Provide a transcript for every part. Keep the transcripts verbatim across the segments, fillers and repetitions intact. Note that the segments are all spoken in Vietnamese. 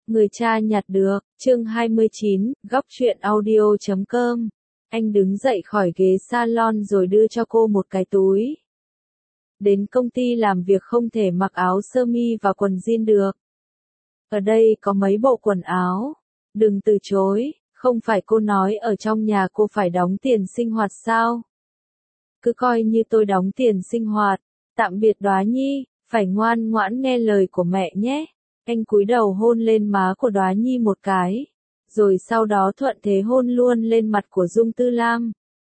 Người cha nhặt được, chương hai mươi chín, góc truyện audio chấm com. Anh đứng dậy khỏi ghế salon rồi đưa cho cô một cái túi. Đến công ty làm việc không thể mặc áo sơ mi và quần jean được. Ở đây có mấy bộ quần áo. Đừng từ chối, không phải cô nói ở trong nhà cô phải đóng tiền sinh hoạt sao? Cứ coi như tôi đóng tiền sinh hoạt. Tạm biệt Đóa Nhi, phải ngoan ngoãn nghe lời của mẹ nhé. Anh cúi đầu hôn lên má của Đóa Nhi một cái, rồi sau đó thuận thế hôn luôn lên mặt của Dung Tư Lam.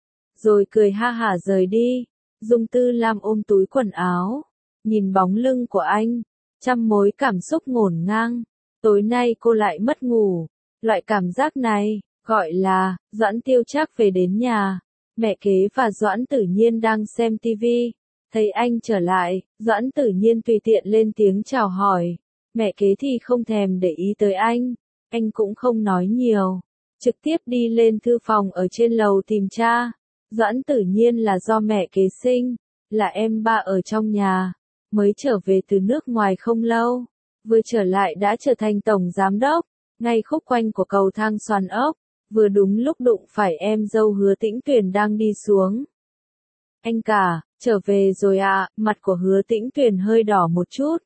Rồi cười ha hả rời đi. Dung Tư Lam ôm túi quần áo, nhìn bóng lưng của anh, trăm mối cảm xúc ngổn ngang. Tối nay cô lại mất ngủ. Loại cảm giác này, gọi là, Doãn Tiêu Trác về đến nhà. Mẹ kế và Doãn Tử Nhiên đang xem tivi. Thấy anh trở lại, Doãn Tử Nhiên tùy tiện lên tiếng chào hỏi. Mẹ kế thì không thèm để ý tới anh. Anh cũng không nói nhiều. Trực tiếp đi lên thư phòng ở trên lầu tìm cha. Doãn Tử Nhiên là do mẹ kế sinh, là em ba ở trong nhà, mới trở về từ nước ngoài không lâu. Vừa trở lại đã trở thành tổng giám đốc, ngay khúc quanh của cầu thang xoàn ốc. Vừa đúng lúc đụng phải em dâu Hứa Tĩnh Tuyền đang đi xuống. Anh cả, trở về rồi à? Mặt của Hứa Tĩnh Tuyền hơi đỏ một chút.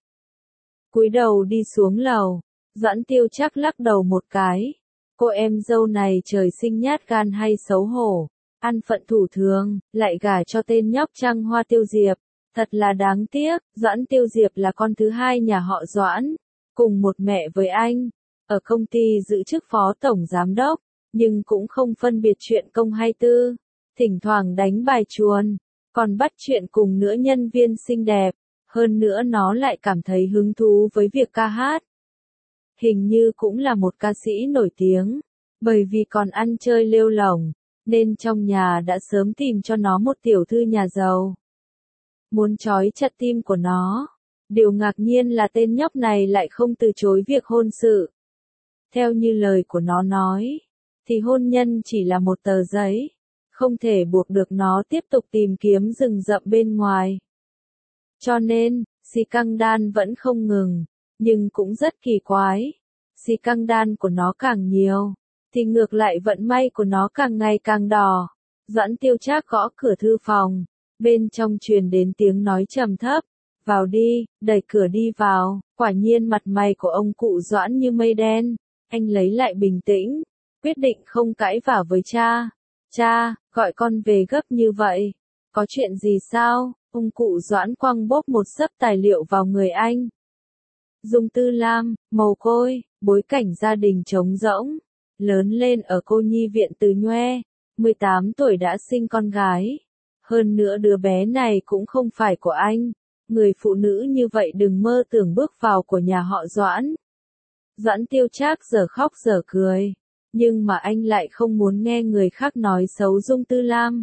Cúi đầu đi xuống lầu, Doãn Tiêu Trác lắc đầu một cái. Cô em dâu này trời sinh nhát gan hay xấu hổ, ăn phận thủ thường, lại gả cho tên nhóc trăng hoa Tiêu Diệp. Thật là đáng tiếc. Doãn Tiêu Diệp là con thứ hai nhà họ Doãn, cùng một mẹ với anh, ở công ty giữ chức phó tổng giám đốc, nhưng cũng không phân biệt chuyện công hay tư, thỉnh thoảng đánh bài chuồn, còn bắt chuyện cùng nữ nhân viên xinh đẹp. Hơn nữa nó lại cảm thấy hứng thú với việc ca hát. Hình như cũng là một ca sĩ nổi tiếng, bởi vì còn ăn chơi lêu lổng, nên trong nhà đã sớm tìm cho nó một tiểu thư nhà giàu. Muốn trói chặt tim của nó. Điều ngạc nhiên là tên nhóc này lại không từ chối việc hôn sự. Theo như lời của nó nói, thì hôn nhân chỉ là một tờ giấy, không thể buộc được nó tiếp tục tìm kiếm rừng rậm bên ngoài. Cho nên, xì căng đan vẫn không ngừng, nhưng cũng rất kỳ quái. Xì căng đan của nó càng nhiều, thì ngược lại vận may của nó càng ngày càng đỏ. Doãn Tiêu Trác gõ cửa thư phòng, bên trong truyền đến tiếng nói trầm thấp. Vào đi, đẩy cửa đi vào. Quả nhiên mặt mày của ông cụ Doãn như mây đen. Anh lấy lại bình tĩnh, quyết định không cãi vả với cha. Cha, gọi con về gấp như vậy. Có chuyện gì sao? Ông cụ Doãn quăng bốp một xấp tài liệu vào người anh. Dung Tư Lam, mồ côi, bối cảnh gia đình trống rỗng, lớn lên ở cô nhi viện Từ Nhoe, mười tám tuổi đã sinh con gái. Hơn nữa đứa bé này cũng không phải của anh. Người phụ nữ như vậy đừng mơ tưởng bước vào của nhà họ Doãn. Doãn Tiêu Trác giờ khóc giờ cười, nhưng mà anh lại không muốn nghe người khác nói xấu Dung Tư Lam.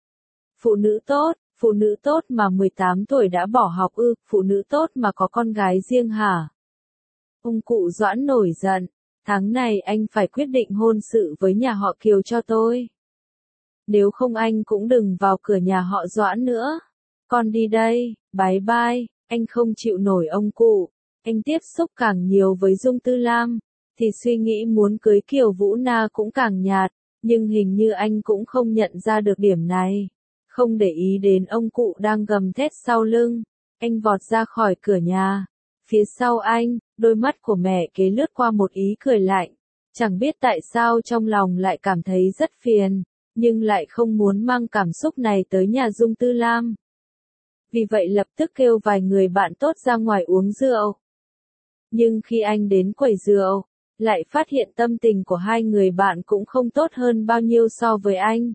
Phụ nữ tốt. Phụ nữ tốt mà mười tám tuổi đã bỏ học ư? Phụ nữ tốt mà có con gái riêng hả? Ông cụ Doãn nổi giận. Tháng này anh phải quyết định hôn sự với nhà họ Kiều cho tôi. Nếu không anh cũng đừng vào cửa nhà họ Doãn nữa. Con đi đây, bye bye. Anh không chịu nổi ông cụ. Anh tiếp xúc càng nhiều với Dung Tư Lam, thì suy nghĩ muốn cưới Kiều Vũ Na cũng càng nhạt. Nhưng hình như anh cũng không nhận ra được điểm này. Không để ý đến ông cụ đang gầm thét sau lưng, anh vọt ra khỏi cửa nhà. Phía sau anh, đôi mắt của mẹ kế lướt qua một ý cười lạnh. Chẳng biết tại sao trong lòng lại cảm thấy rất phiền, nhưng lại không muốn mang cảm xúc này tới nhà Dung Tư Lam. Vì vậy lập tức kêu vài người bạn tốt ra ngoài uống rượu. Nhưng khi anh đến quầy rượu, lại phát hiện tâm tình của hai người bạn cũng không tốt hơn bao nhiêu so với anh.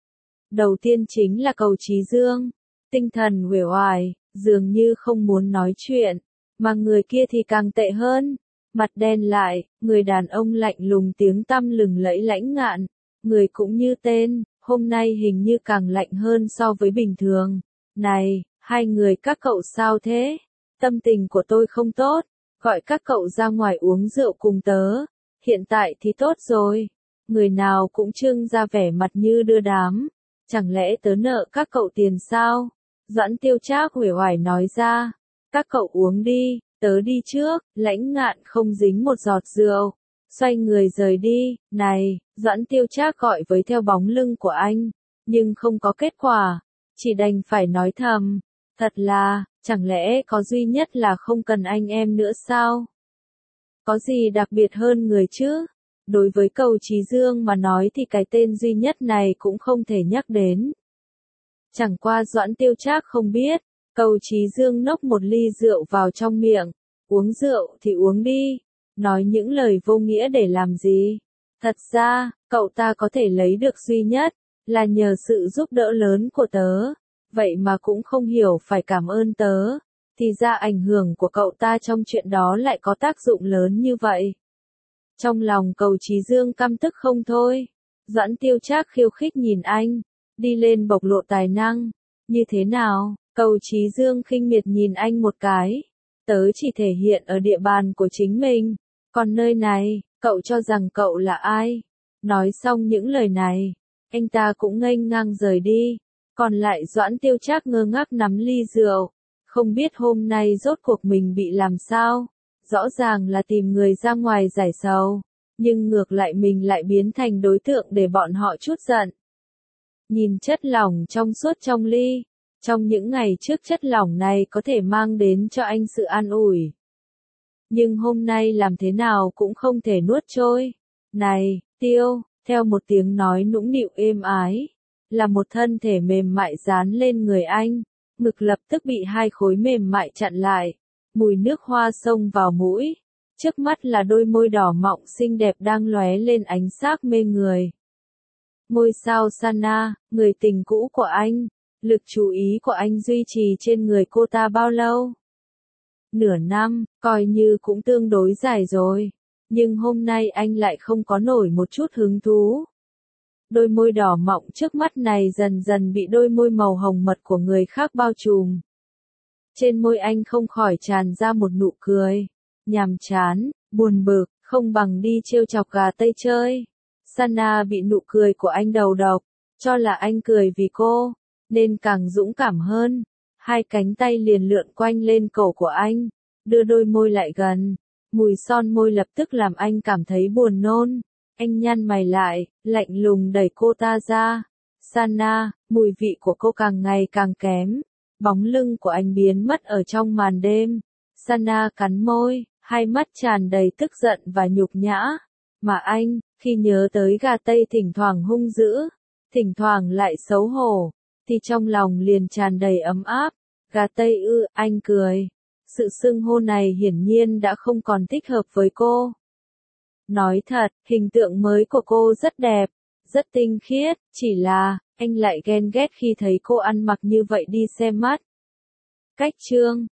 Đầu tiên chính là Cầu Chí Dương, tinh thần uể oải, dường như không muốn nói chuyện, mà người kia thì càng tệ hơn, mặt đen lại, người đàn ông lạnh lùng tiếng tăm lừng lẫy lãnh ngạn, người cũng như tên, hôm nay hình như càng lạnh hơn so với bình thường. Này, hai người các cậu sao thế? Tâm tình của tôi không tốt, gọi các cậu ra ngoài uống rượu cùng tớ, hiện tại thì tốt rồi. Người nào cũng trưng ra vẻ mặt như đưa đám. Chẳng lẽ tớ nợ các cậu tiền sao? Doãn Tiêu Trác uể oải nói ra. Các cậu uống đi, Tớ đi trước, Lãnh Ngạn không dính một giọt rượu, xoay người rời đi. Này, Doãn Tiêu Trác gọi với theo bóng lưng của anh, nhưng không có kết quả, chỉ đành phải nói thầm, thật là, chẳng lẽ có duy nhất là không cần anh em nữa sao? Có gì đặc biệt hơn người chứ? Đối với Cầu Chí Dương mà nói thì cái tên duy nhất này cũng không thể nhắc đến. Chẳng qua Doãn Tiêu Trác không biết, Cầu Chí Dương nốc một ly rượu vào trong miệng, uống rượu thì uống đi, nói những lời vô nghĩa để làm gì? Thật ra, cậu ta có thể lấy được duy nhất, là nhờ sự giúp đỡ lớn của tớ, vậy mà cũng không hiểu phải cảm ơn tớ, thì ra ảnh hưởng của cậu ta trong chuyện đó lại có tác dụng lớn như vậy. Trong lòng Cầu Chí Dương căm tức không thôi, Doãn Tiêu Trác khiêu khích nhìn anh, đi lên bộc lộ tài năng, như thế nào? Cầu Chí Dương khinh miệt nhìn anh một cái, tớ chỉ thể hiện ở địa bàn của chính mình, còn nơi này, cậu cho rằng cậu là ai? Nói xong những lời này, anh ta cũng nghênh ngang rời đi, còn lại Doãn Tiêu Trác ngơ ngác nắm ly rượu, không biết hôm nay rốt cuộc mình bị làm sao, rõ ràng là tìm người ra ngoài giải sầu, nhưng ngược lại mình lại biến thành đối tượng để bọn họ trút giận. Nhìn chất lỏng trong suốt trong ly, trong những ngày trước chất lỏng này có thể mang đến cho anh sự an ủi. Nhưng hôm nay làm thế nào cũng không thể nuốt trôi. Này, Tiêu, theo một tiếng nói nũng nịu êm ái, là một thân thể mềm mại dán lên người anh, ngực lập tức bị hai khối mềm mại chặn lại, mùi nước hoa xông vào mũi, trước mắt là đôi môi đỏ mọng xinh đẹp đang lóe lên ánh sắc mê người. Ngôi sao Sana, người tình cũ của anh, lực chú ý của anh duy trì trên người cô ta bao lâu? Nửa năm, coi như cũng tương đối dài rồi, nhưng hôm nay anh lại không có nổi một chút hứng thú. Đôi môi đỏ mọng trước mắt này dần dần bị đôi môi màu hồng mật của người khác bao trùm. Trên môi anh không khỏi tràn ra một nụ cười, nhàm chán, buồn bực, không bằng đi trêu chọc gà Tây chơi. Sana bị nụ cười của anh đầu độc, cho là anh cười vì cô, nên càng dũng cảm hơn. Hai cánh tay liền lượn quanh lên cổ của anh, đưa đôi môi lại gần. Mùi son môi lập tức làm anh cảm thấy buồn nôn. Anh nhăn mày lại, lạnh lùng đẩy cô ta ra. Sana, mùi vị của cô càng ngày càng kém. Bóng lưng của anh biến mất ở trong màn đêm. Sana cắn môi, hai mắt tràn đầy tức giận và nhục nhã. Mà anh, khi nhớ tới gà Tây thỉnh thoảng hung dữ, thỉnh thoảng lại xấu hổ, thì trong lòng liền tràn đầy ấm áp. Gà Tây ư, anh cười. Sự xưng hô này hiển nhiên đã không còn thích hợp với cô. Nói thật, hình tượng mới của cô rất đẹp, rất tinh khiết, chỉ là, anh lại ghen ghét khi thấy cô ăn mặc như vậy đi xem mắt. Cách chương